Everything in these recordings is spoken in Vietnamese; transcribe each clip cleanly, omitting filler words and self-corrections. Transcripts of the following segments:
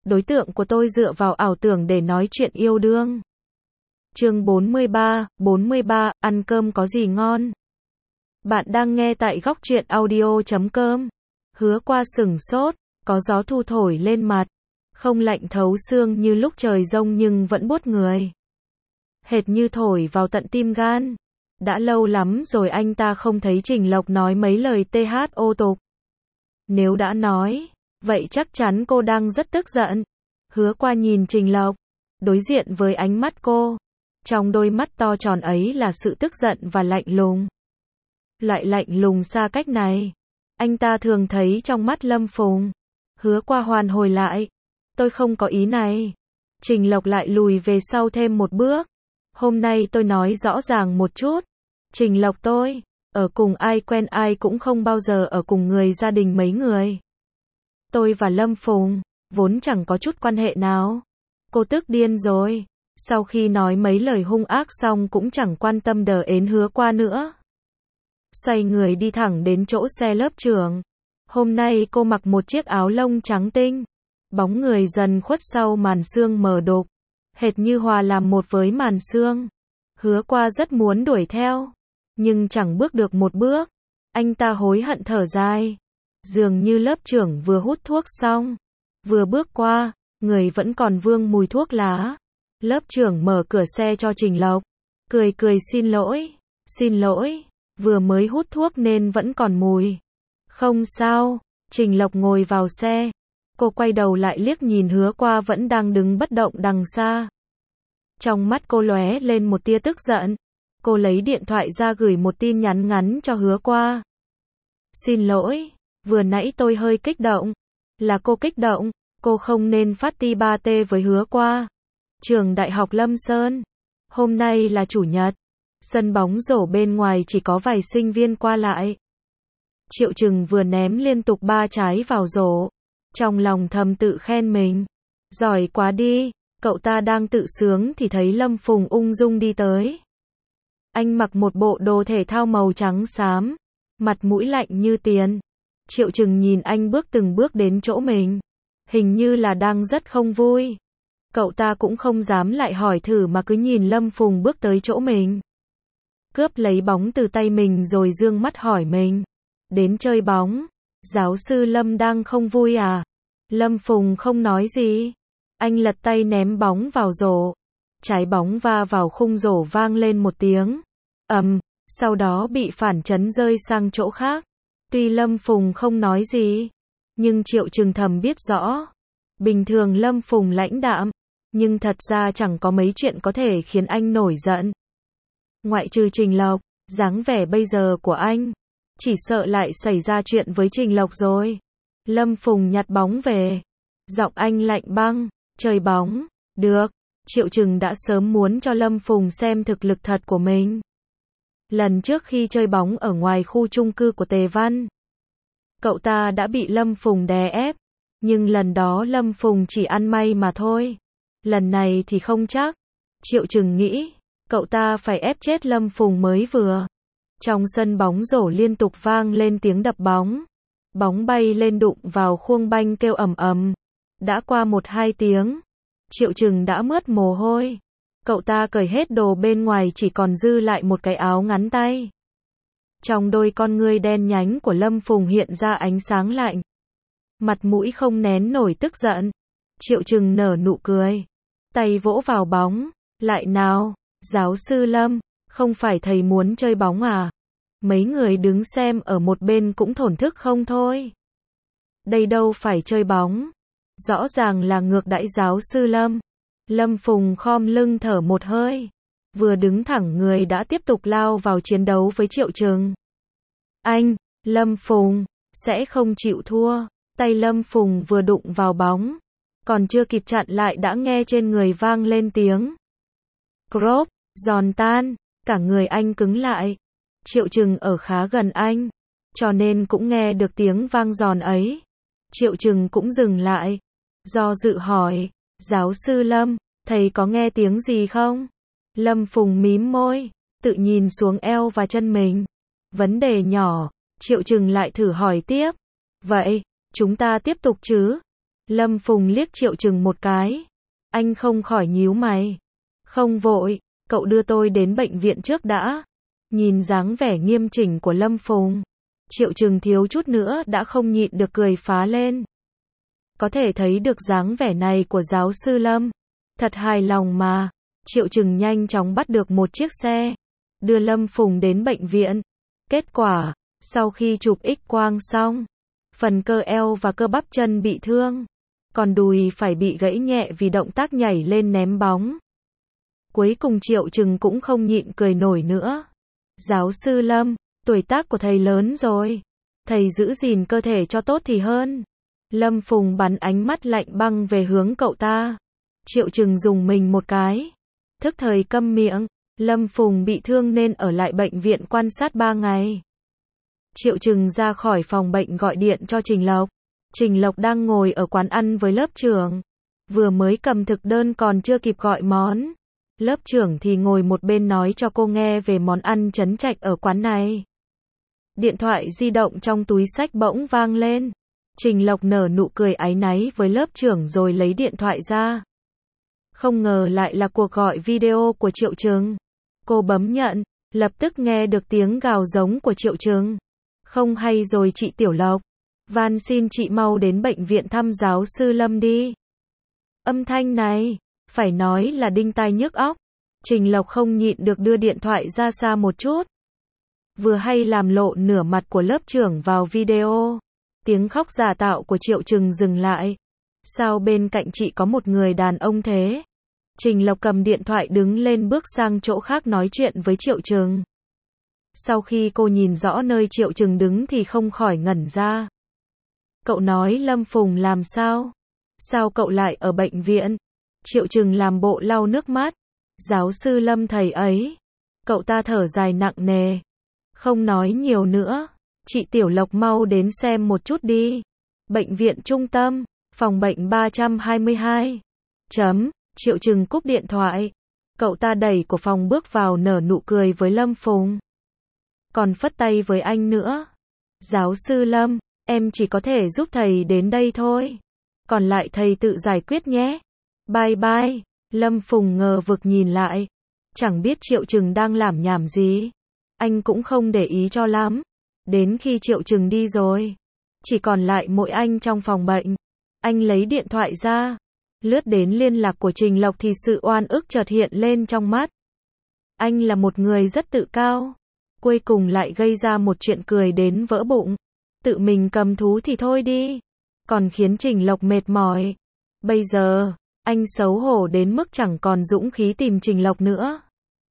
đối tượng của tôi dựa vào ảo tưởng để nói chuyện yêu đương. Chương 43, ăn cơm có gì ngon? Bạn đang nghe tại góc truyện audio.com. Hứa Qua sửng sốt, có gió thu thổi lên mặt, không lạnh thấu xương như lúc trời giông nhưng vẫn buốt người. Hệt như thổi vào tận tim gan. Đã lâu lắm rồi anh ta không thấy Trình Lộc nói mấy lời thô tục. Nếu đã nói, vậy chắc chắn cô đang rất tức giận. Hứa Qua nhìn Trình Lộc, đối diện với ánh mắt cô. Trong đôi mắt to tròn ấy là sự tức giận và lạnh lùng. Loại lạnh lùng xa cách này, anh ta thường thấy trong mắt Lâm Phùng. Hứa Qua hoàn hồi lại, tôi không có ý này. Trình Lộc lại lùi về sau thêm một bước. Hôm nay tôi nói rõ ràng một chút. Trình Lộc tôi, ở cùng ai quen ai cũng không bao giờ ở cùng người gia đình mấy người. Tôi và Lâm Phùng, vốn chẳng có chút quan hệ nào. Cô tức điên rồi. Sau khi nói mấy lời hung ác xong cũng chẳng quan tâm đờ ến Hứa Qua nữa. Xoay người đi thẳng đến chỗ xe lớp trưởng. Hôm nay cô mặc một chiếc áo lông trắng tinh. Bóng người dần khuất sau màn sương mờ đục. Hệt như hòa làm một với màn sương. Hứa Qua rất muốn đuổi theo. Nhưng chẳng bước được một bước. Anh ta hối hận thở dài. Dường như lớp trưởng vừa hút thuốc xong. Vừa bước qua, người vẫn còn vương mùi thuốc lá. Lớp trưởng mở cửa xe cho Trình Lộc. Cười xin lỗi. Xin lỗi. Vừa mới hút thuốc nên vẫn còn mùi. Không sao. Trình Lộc ngồi vào xe. Cô quay đầu lại liếc nhìn Hứa Qua vẫn đang đứng bất động đằng xa. Trong mắt cô lóe lên một tia tức giận. Cô lấy điện thoại ra gửi một tin nhắn ngắn cho Hứa Qua. Xin lỗi, vừa nãy tôi hơi kích động. Là cô kích động, cô không nên phát ti ba tê với Hứa Qua. Trường Đại học Lâm Sơn. Hôm nay là chủ nhật. Sân bóng rổ bên ngoài chỉ có vài sinh viên qua lại. Triệu Trừng vừa ném liên tục 3 trái vào rổ. Trong lòng thầm tự khen mình. Giỏi quá đi. Cậu ta đang tự sướng thì thấy Lâm Phùng ung dung đi tới. Anh mặc một bộ đồ thể thao màu trắng xám. Mặt mũi lạnh như tiền. Triệu Trừng nhìn anh bước từng bước đến chỗ mình. Hình như là đang rất không vui. Cậu ta cũng không dám lại hỏi thử mà cứ nhìn Lâm Phùng bước tới chỗ mình. Cướp lấy bóng từ tay mình rồi dương mắt hỏi mình. Đến chơi bóng. Giáo sư Lâm đang không vui à? Lâm Phùng không nói gì. Anh lật tay ném bóng vào rổ. Trái bóng va vào khung rổ vang lên một tiếng. Sau đó bị phản chấn rơi sang chỗ khác. Tuy Lâm Phùng không nói gì, nhưng Triệu Trừng thầm biết rõ. Bình thường Lâm Phùng lãnh đạm, nhưng thật ra chẳng có mấy chuyện có thể khiến anh nổi giận. Ngoại trừ Trình Lộc, dáng vẻ bây giờ của anh, chỉ sợ lại xảy ra chuyện với Trình Lộc rồi. Lâm Phùng nhặt bóng về. Giọng anh lạnh băng, chơi bóng, được. Triệu Trừng đã sớm muốn cho Lâm Phùng xem thực lực thật của mình. Lần trước khi chơi bóng ở ngoài khu chung cư của Tề Văn, cậu ta đã bị Lâm Phùng đè ép. Nhưng lần đó Lâm Phùng chỉ ăn may mà thôi. Lần này thì không chắc. Triệu Trừng nghĩ, cậu ta phải ép chết Lâm Phùng mới vừa. Trong sân bóng rổ liên tục vang lên tiếng đập bóng. Bóng bay lên đụng vào khuôn banh kêu ầm ầm. Đã qua 1-2 tiếng, Triệu Trừng đã mướt mồ hôi. Cậu ta cởi hết đồ bên ngoài chỉ còn dư lại một cái áo ngắn tay. Trong đôi con ngươi đen nhánh của Lâm Phùng hiện ra ánh sáng lạnh. Mặt mũi không nén nổi tức giận. Triệu Trừng nở nụ cười. Tay vỗ vào bóng. Lại nào, giáo sư Lâm, không phải thầy muốn chơi bóng à? Mấy người đứng xem ở một bên cũng thổn thức không thôi. Đây đâu phải chơi bóng. Rõ ràng là ngược đãi giáo sư Lâm. Lâm Phùng khom lưng thở một hơi. Vừa đứng thẳng người đã tiếp tục lao vào chiến đấu với Triệu Trừng. Anh, Lâm Phùng, sẽ không chịu thua. Tay Lâm Phùng vừa đụng vào bóng. Còn chưa kịp chặn lại đã nghe trên người vang lên tiếng. Crop, giòn tan, cả người anh cứng lại. Triệu Trừng ở khá gần anh, cho nên cũng nghe được tiếng vang giòn ấy. Triệu Trừng cũng dừng lại. Do dự hỏi, giáo sư Lâm, thầy có nghe tiếng gì không? Lâm Phùng mím môi, tự nhìn xuống eo và chân mình. Vấn đề nhỏ. Triệu Trừng lại thử hỏi tiếp. Vậy, chúng ta tiếp tục chứ? Lâm Phùng liếc Triệu Trừng một cái. Anh không khỏi nhíu mày. Không vội, cậu đưa tôi đến bệnh viện trước đã. Nhìn dáng vẻ nghiêm chỉnh của Lâm Phùng, Triệu Trừng thiếu chút nữa đã không nhịn được cười phá lên. Có thể thấy được dáng vẻ này của giáo sư Lâm. Thật hài lòng mà. Triệu Trừng nhanh chóng bắt được một chiếc xe, đưa Lâm Phùng đến bệnh viện. Kết quả, sau khi chụp X-quang xong, phần cơ eo và cơ bắp chân bị thương, còn đùi phải bị gãy nhẹ vì động tác nhảy lên ném bóng. Cuối cùng Triệu Trừng cũng không nhịn cười nổi nữa. Giáo sư Lâm, tuổi tác của thầy lớn rồi. Thầy giữ gìn cơ thể cho tốt thì hơn. Lâm Phùng bắn ánh mắt lạnh băng về hướng cậu ta. Triệu Trừng dùng mình một cái. Thức thời câm miệng. Lâm Phùng bị thương nên ở lại bệnh viện quan sát 3 ngày. Triệu Trừng ra khỏi phòng bệnh gọi điện cho Trình Lộc. Trình Lộc đang ngồi ở quán ăn với lớp trưởng. Vừa mới cầm thực đơn còn chưa kịp gọi món. Lớp trưởng thì ngồi một bên nói cho cô nghe về món ăn trấn trạch ở quán này. Điện thoại di động trong túi xách bỗng vang lên. Trình Lộc nở nụ cười áy náy với lớp trưởng rồi lấy điện thoại ra. Không ngờ lại là cuộc gọi video của Triệu Trừng. Cô bấm nhận, lập tức nghe được tiếng gào giống của Triệu Trừng. Không hay rồi chị Tiểu Lộc. Van xin chị mau đến bệnh viện thăm giáo sư Lâm đi. Âm thanh này, phải nói là đinh tai nhức óc. Trình Lộc không nhịn được đưa điện thoại ra xa một chút. Vừa hay làm lộ nửa mặt của lớp trưởng vào video. Tiếng khóc giả tạo của Triệu Trừng dừng lại. Sao bên cạnh chị có một người đàn ông thế? Trình Lộc cầm điện thoại đứng lên bước sang chỗ khác nói chuyện với Triệu Trừng. Sau khi cô nhìn rõ nơi Triệu Trừng đứng thì không khỏi ngẩn ra. Cậu nói Lâm Phùng làm sao? Sao cậu lại ở bệnh viện? Triệu Trừng làm bộ lau nước mắt. Giáo sư Lâm thầy ấy. Cậu ta thở dài nặng nề. Không nói nhiều nữa. Chị Tiểu Lộc mau đến xem một chút đi. Bệnh viện trung tâm, phòng bệnh 322. Triệu Trừng cúp điện thoại. Cậu ta đẩy cửa phòng bước vào nở nụ cười với Lâm Phùng. Còn phất tay với anh nữa. Giáo sư Lâm, em chỉ có thể giúp thầy đến đây thôi. Còn lại thầy tự giải quyết nhé. Bye bye. Lâm Phùng ngờ vực nhìn lại. Chẳng biết Triệu Trừng đang làm nhảm gì. Anh cũng không để ý cho lắm. Đến khi Triệu Trừng đi rồi, chỉ còn lại mỗi anh trong phòng bệnh. Anh lấy điện thoại ra, lướt đến liên lạc của Trình Lộc thì sự oan ức chợt hiện lên trong mắt. Anh là một người rất tự cao, cuối cùng lại gây ra một chuyện cười đến vỡ bụng. Tự mình cầm thú thì thôi đi, còn khiến Trình Lộc mệt mỏi. Bây giờ, anh xấu hổ đến mức chẳng còn dũng khí tìm Trình Lộc nữa.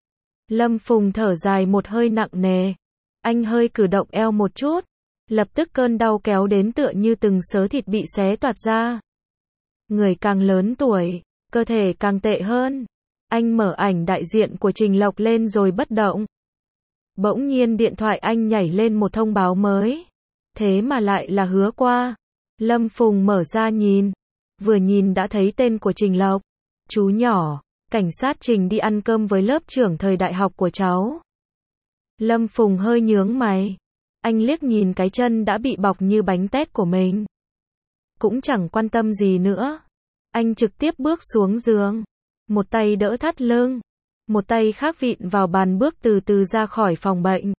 Lâm Phùng thở dài một hơi nặng nề. Anh hơi cử động eo một chút, lập tức cơn đau kéo đến tựa như từng sớ thịt bị xé toạc ra. Người càng lớn tuổi, cơ thể càng tệ hơn. Anh mở ảnh đại diện của Trình Lộc lên rồi bất động. Bỗng nhiên điện thoại anh nhảy lên một thông báo mới. Thế mà lại là Hứa Qua. Lâm Phùng mở ra nhìn. Vừa nhìn đã thấy tên của Trình Lộc. Chú nhỏ, cảnh sát Trình đi ăn cơm với lớp trưởng thời đại học của cháu. Lâm Phùng hơi nhướng mày. Anh liếc nhìn cái chân đã bị bọc như bánh tét của mình. Cũng chẳng quan tâm gì nữa. Anh trực tiếp bước xuống giường. Một tay đỡ thắt lưng. Một tay khác vịn vào bàn bước từ từ ra khỏi phòng bệnh.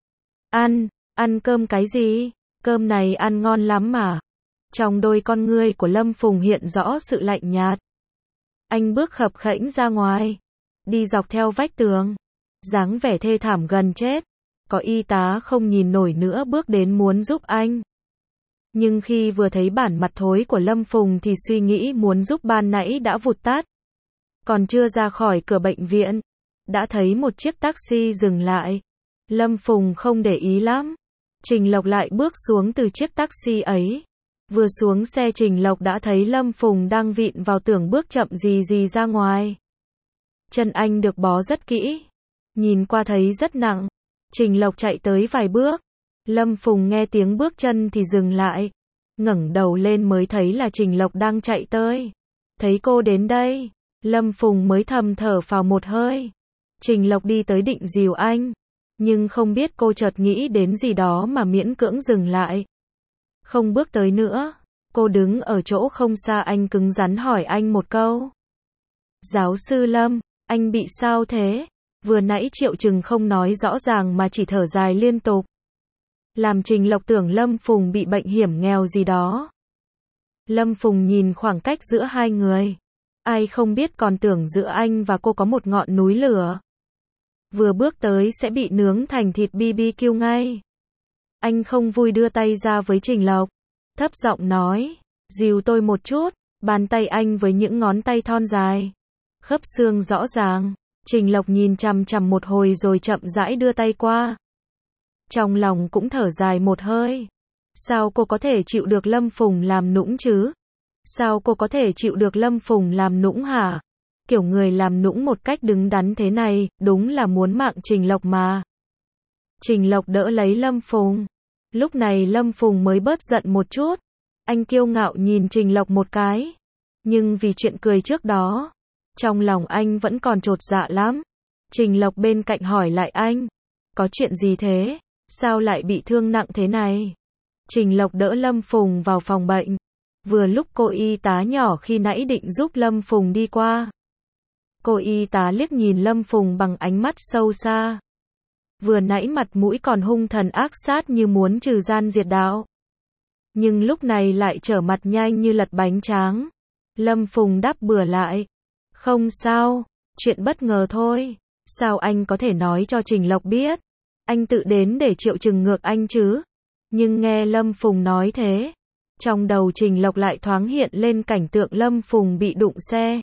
Ăn cơm cái gì? Cơm này ăn ngon lắm mà. Trong đôi con ngươi của Lâm Phùng hiện rõ sự lạnh nhạt. Anh bước khập khẽnh ra ngoài. Đi dọc theo vách tường. Dáng vẻ thê thảm gần chết. Có y tá không nhìn nổi nữa bước đến muốn giúp anh. Nhưng khi vừa thấy bản mặt thối của Lâm Phùng thì suy nghĩ muốn giúp ban nãy đã vụt tắt. Còn chưa ra khỏi cửa bệnh viện, đã thấy một chiếc taxi dừng lại. Lâm Phùng không để ý lắm. Trình Lộc lại bước xuống từ chiếc taxi ấy. Vừa xuống xe Trình Lộc đã thấy Lâm Phùng đang vịn vào tường bước chậm rì ra ngoài. Chân anh được bó rất kỹ. Nhìn qua thấy rất nặng. Trình Lộc chạy tới vài bước. Lâm Phùng nghe tiếng bước chân thì dừng lại. Ngẩng đầu lên mới thấy là Trình Lộc đang chạy tới. Thấy cô đến đây, Lâm Phùng mới thầm thở phào một hơi. Trình Lộc đi tới định dìu anh. Nhưng không biết cô chợt nghĩ đến gì đó mà miễn cưỡng dừng lại. Không bước tới nữa. Cô đứng ở chỗ không xa anh cứng rắn hỏi anh một câu. Giáo sư Lâm, anh bị sao thế? Vừa nãy Triệu Trừng không nói rõ ràng mà chỉ thở dài liên tục. Làm Trình Lộc tưởng Lâm Phùng bị bệnh hiểm nghèo gì đó. Lâm Phùng nhìn khoảng cách giữa hai người. Ai không biết còn tưởng giữa anh và cô có một ngọn núi lửa. Vừa bước tới sẽ bị nướng thành thịt BBQ ngay. Anh không vui đưa tay ra với Trình Lộc. Thấp giọng nói, dìu tôi một chút. Bàn tay anh với những ngón tay thon dài. Khớp xương rõ ràng. Trình Lộc nhìn chằm chằm một hồi rồi chậm rãi đưa tay qua. Trong lòng cũng thở dài một hơi. Sao cô có thể chịu được Lâm Phùng làm nũng chứ? Sao cô có thể chịu được Lâm Phùng làm nũng hả? Kiểu người làm nũng một cách đứng đắn thế này, đúng là muốn mạng Trình Lộc mà. Trình Lộc đỡ lấy Lâm Phùng. Lúc này Lâm Phùng mới bớt giận một chút. Anh kiêu ngạo nhìn Trình Lộc một cái. Nhưng vì chuyện cười trước đó, trong lòng anh vẫn còn chột dạ lắm. Trình Lộc bên cạnh hỏi lại anh. Có chuyện gì thế? Sao lại bị thương nặng thế này? Trình Lộc đỡ Lâm Phùng vào phòng bệnh. Vừa lúc cô y tá nhỏ khi nãy định giúp Lâm Phùng đi qua. Cô y tá liếc nhìn Lâm Phùng bằng ánh mắt sâu xa. Vừa nãy mặt mũi còn hung thần ác sát như muốn trừ gian diệt đạo. Nhưng lúc này lại trở mặt nhanh như lật bánh tráng. Lâm Phùng đáp bừa lại. Không sao, chuyện bất ngờ thôi. Sao anh có thể nói cho Trình Lộc biết? Anh tự đến để Triệu Trừng ngược anh chứ? Nhưng nghe Lâm Phùng nói thế, trong đầu Trình Lộc lại thoáng hiện lên cảnh tượng Lâm Phùng bị đụng xe.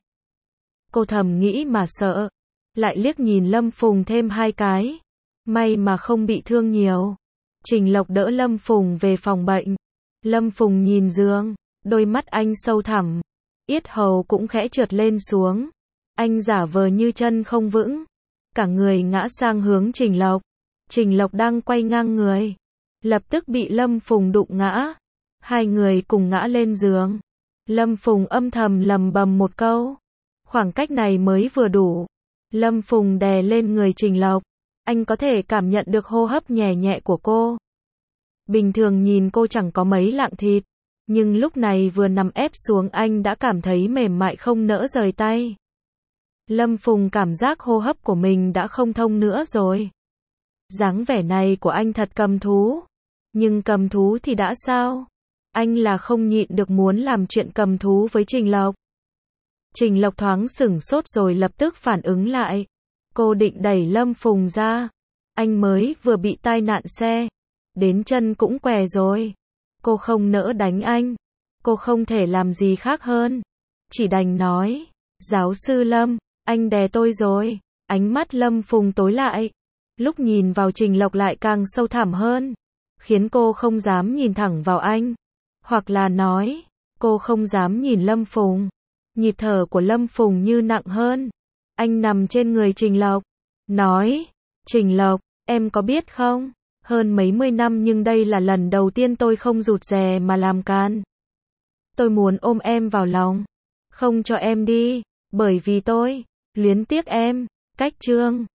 Cô thầm nghĩ mà sợ. Lại liếc nhìn Lâm Phùng thêm hai cái. May mà không bị thương nhiều. Trình Lộc đỡ Lâm Phùng về phòng bệnh. Lâm Phùng nhìn giường. Đôi mắt anh sâu thẳm. Yết hầu cũng khẽ trượt lên xuống. Anh giả vờ như chân không vững. Cả người ngã sang hướng Trình Lộc. Trình Lộc đang quay ngang người. Lập tức bị Lâm Phùng đụng ngã. Hai người cùng ngã lên giường. Lâm Phùng âm thầm lầm bầm một câu. Khoảng cách này mới vừa đủ. Lâm Phùng đè lên người Trình Lộc. Anh có thể cảm nhận được hô hấp nhẹ nhẹ của cô. Bình thường nhìn cô chẳng có mấy lạng thịt. Nhưng lúc này vừa nằm ép xuống anh đã cảm thấy mềm mại không nỡ rời tay. Lâm Phùng cảm giác hô hấp của mình đã không thông nữa rồi. Dáng vẻ này của anh thật cầm thú. Nhưng cầm thú thì đã sao? Anh là không nhịn được muốn làm chuyện cầm thú với Trình Lộc. Trình Lộc thoáng sửng sốt rồi lập tức phản ứng lại. Cô định đẩy Lâm Phùng ra. Anh mới vừa bị tai nạn xe. Đến chân cũng què rồi. Cô không nỡ đánh anh. Cô không thể làm gì khác hơn. Chỉ đành nói. Giáo sư Lâm, anh đè tôi rồi. Ánh mắt Lâm Phùng tối lại. Lúc nhìn vào Trình Lộc lại càng sâu thẳm hơn. Khiến cô không dám nhìn thẳng vào anh. Hoặc là nói, cô không dám nhìn Lâm Phùng. Nhịp thở của Lâm Phùng như nặng hơn. Anh nằm trên người Trình Lộc. Nói, Trình Lộc, em có biết không? Hơn mấy mươi năm nhưng đây là lần đầu tiên tôi không rụt rè mà làm can. Tôi muốn ôm em vào lòng. Không cho em đi. Bởi vì tôi luyến tiếc em. Cách chương